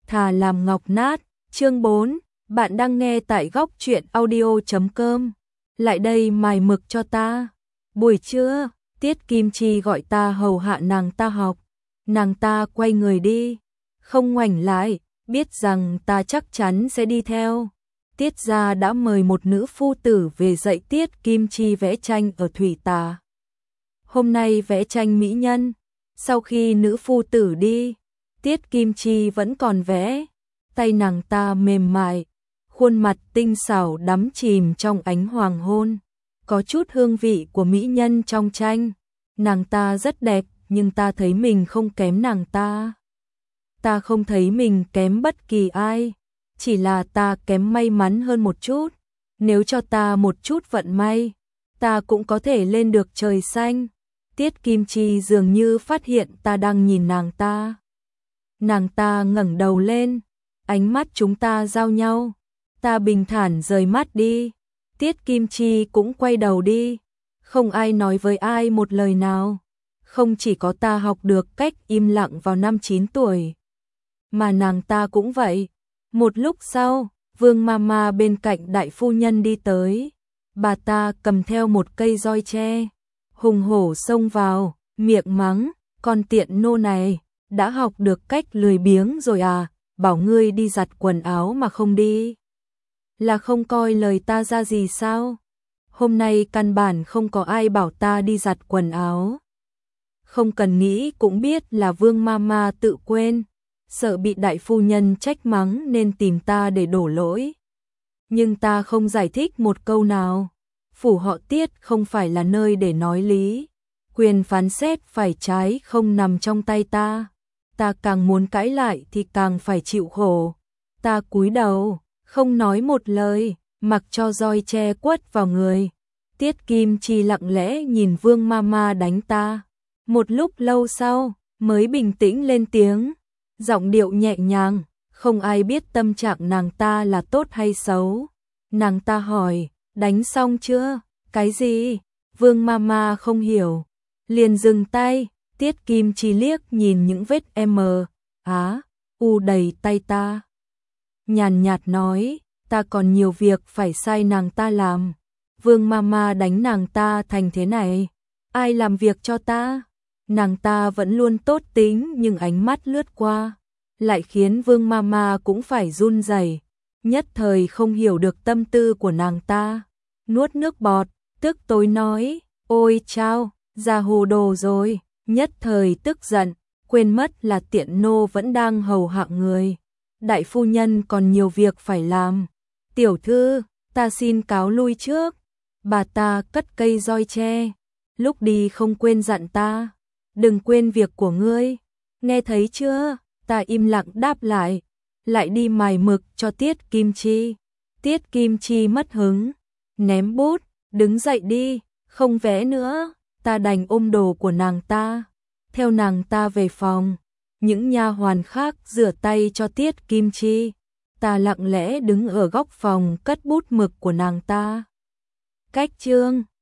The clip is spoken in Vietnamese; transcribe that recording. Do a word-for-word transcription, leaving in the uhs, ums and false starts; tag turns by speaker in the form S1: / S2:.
S1: thà làm ngọc nát. Chương bốn, bạn đang nghe tại góc truyện audio chấm com. Lại đây mài mực cho ta. Buổi trưa, Tiết Kim Chi gọi ta hầu hạ nàng ta học. Nàng ta quay người đi, không ngoảnh lại, biết rằng ta chắc chắn sẽ đi theo. Tiết gia đã mời một nữ phu tử về dạy Tiết Kim Chi vẽ tranh ở thủy tà. Hôm nay vẽ tranh mỹ nhân. Sau khi nữ phu tử đi, Tiết Kim Chi vẫn còn vẽ. Tay nàng ta mềm mại, khuôn mặt tinh xảo đắm chìm trong ánh hoàng hôn, có chút hương vị của mỹ nhân trong tranh. Nàng ta rất đẹp, nhưng ta thấy mình không kém nàng ta. Ta không thấy mình kém bất kỳ ai, chỉ là ta kém may mắn hơn một chút. Nếu cho ta một chút vận may, ta cũng có thể lên được trời xanh. Tiết Kim Chi dường như phát hiện ta đang nhìn nàng ta. Nàng ta ngẩng đầu lên, ánh mắt chúng ta giao nhau. Ta bình thản rời mắt đi. Tiết Kim Chi cũng quay đầu đi. Không ai nói với ai một lời nào. Không chỉ có ta học được cách im lặng vào năm chín tuổi, mà nàng ta cũng vậy. Một lúc sau, Vương Mama bên cạnh đại phu nhân đi tới. Bà ta cầm theo một cây roi tre, hùng hổ xông vào, miệng mắng, con tiện nô này, đã học được cách lười biếng rồi à, bảo ngươi đi giặt quần áo mà không đi. Là không coi lời ta ra gì sao? Hôm nay căn bản không có ai bảo ta đi giặt quần áo. Không cần nghĩ cũng biết là Vương Mama tự quên, sợ bị đại phu nhân trách mắng nên tìm ta để đổ lỗi. Nhưng ta không giải thích một câu nào. Phủ họ Tiết không phải là nơi để nói lý. Quyền phán xét phải trái không nằm trong tay ta. Ta càng muốn cãi lại thì càng phải chịu khổ. Ta cúi đầu, không nói một lời, mặc cho roi tre quất vào người. Tiết Kim Chi lặng lẽ nhìn Vương Mama đánh ta. Một lúc lâu sau, mới bình tĩnh lên tiếng, giọng điệu nhẹ nhàng, không ai biết tâm trạng nàng ta là tốt hay xấu. Nàng ta hỏi, đánh xong chưa? Cái gì? Vương Mama không hiểu, liền dừng tay. Tiết Kim Chi liếc nhìn những vết M, á, u đầy tay ta. Nhàn nhạt nói, ta còn nhiều việc phải sai nàng ta làm. Vương Mama đánh nàng ta thành thế này, ai làm việc cho ta? Nàng ta vẫn luôn tốt tính nhưng ánh mắt lướt qua, lại khiến Vương Mama cũng phải run rẩy, nhất thời không hiểu được tâm tư của nàng ta. Nuốt nước bọt, tức tối nói, ôi chao, ra hồ đồ rồi, nhất thời tức giận, quên mất là tiện nô vẫn đang hầu hạ người. Đại phu nhân còn nhiều việc phải làm. Tiểu thư, ta xin cáo lui trước. Bà ta cất cây roi tre, lúc đi không quên dặn ta, đừng quên việc của ngươi, nghe thấy chưa? Ta im lặng đáp lại, lại đi mài mực cho Tiết Kim Chi. Tiết Kim Chi mất hứng, ném bút, đứng dậy đi, không vẽ nữa. Ta đành ôm đồ của nàng ta, theo nàng ta về phòng. Những nha hoàn khác rửa tay cho Tiết Kim Chi. Ta lặng lẽ đứng ở góc phòng cất bút mực của nàng ta. Cách chương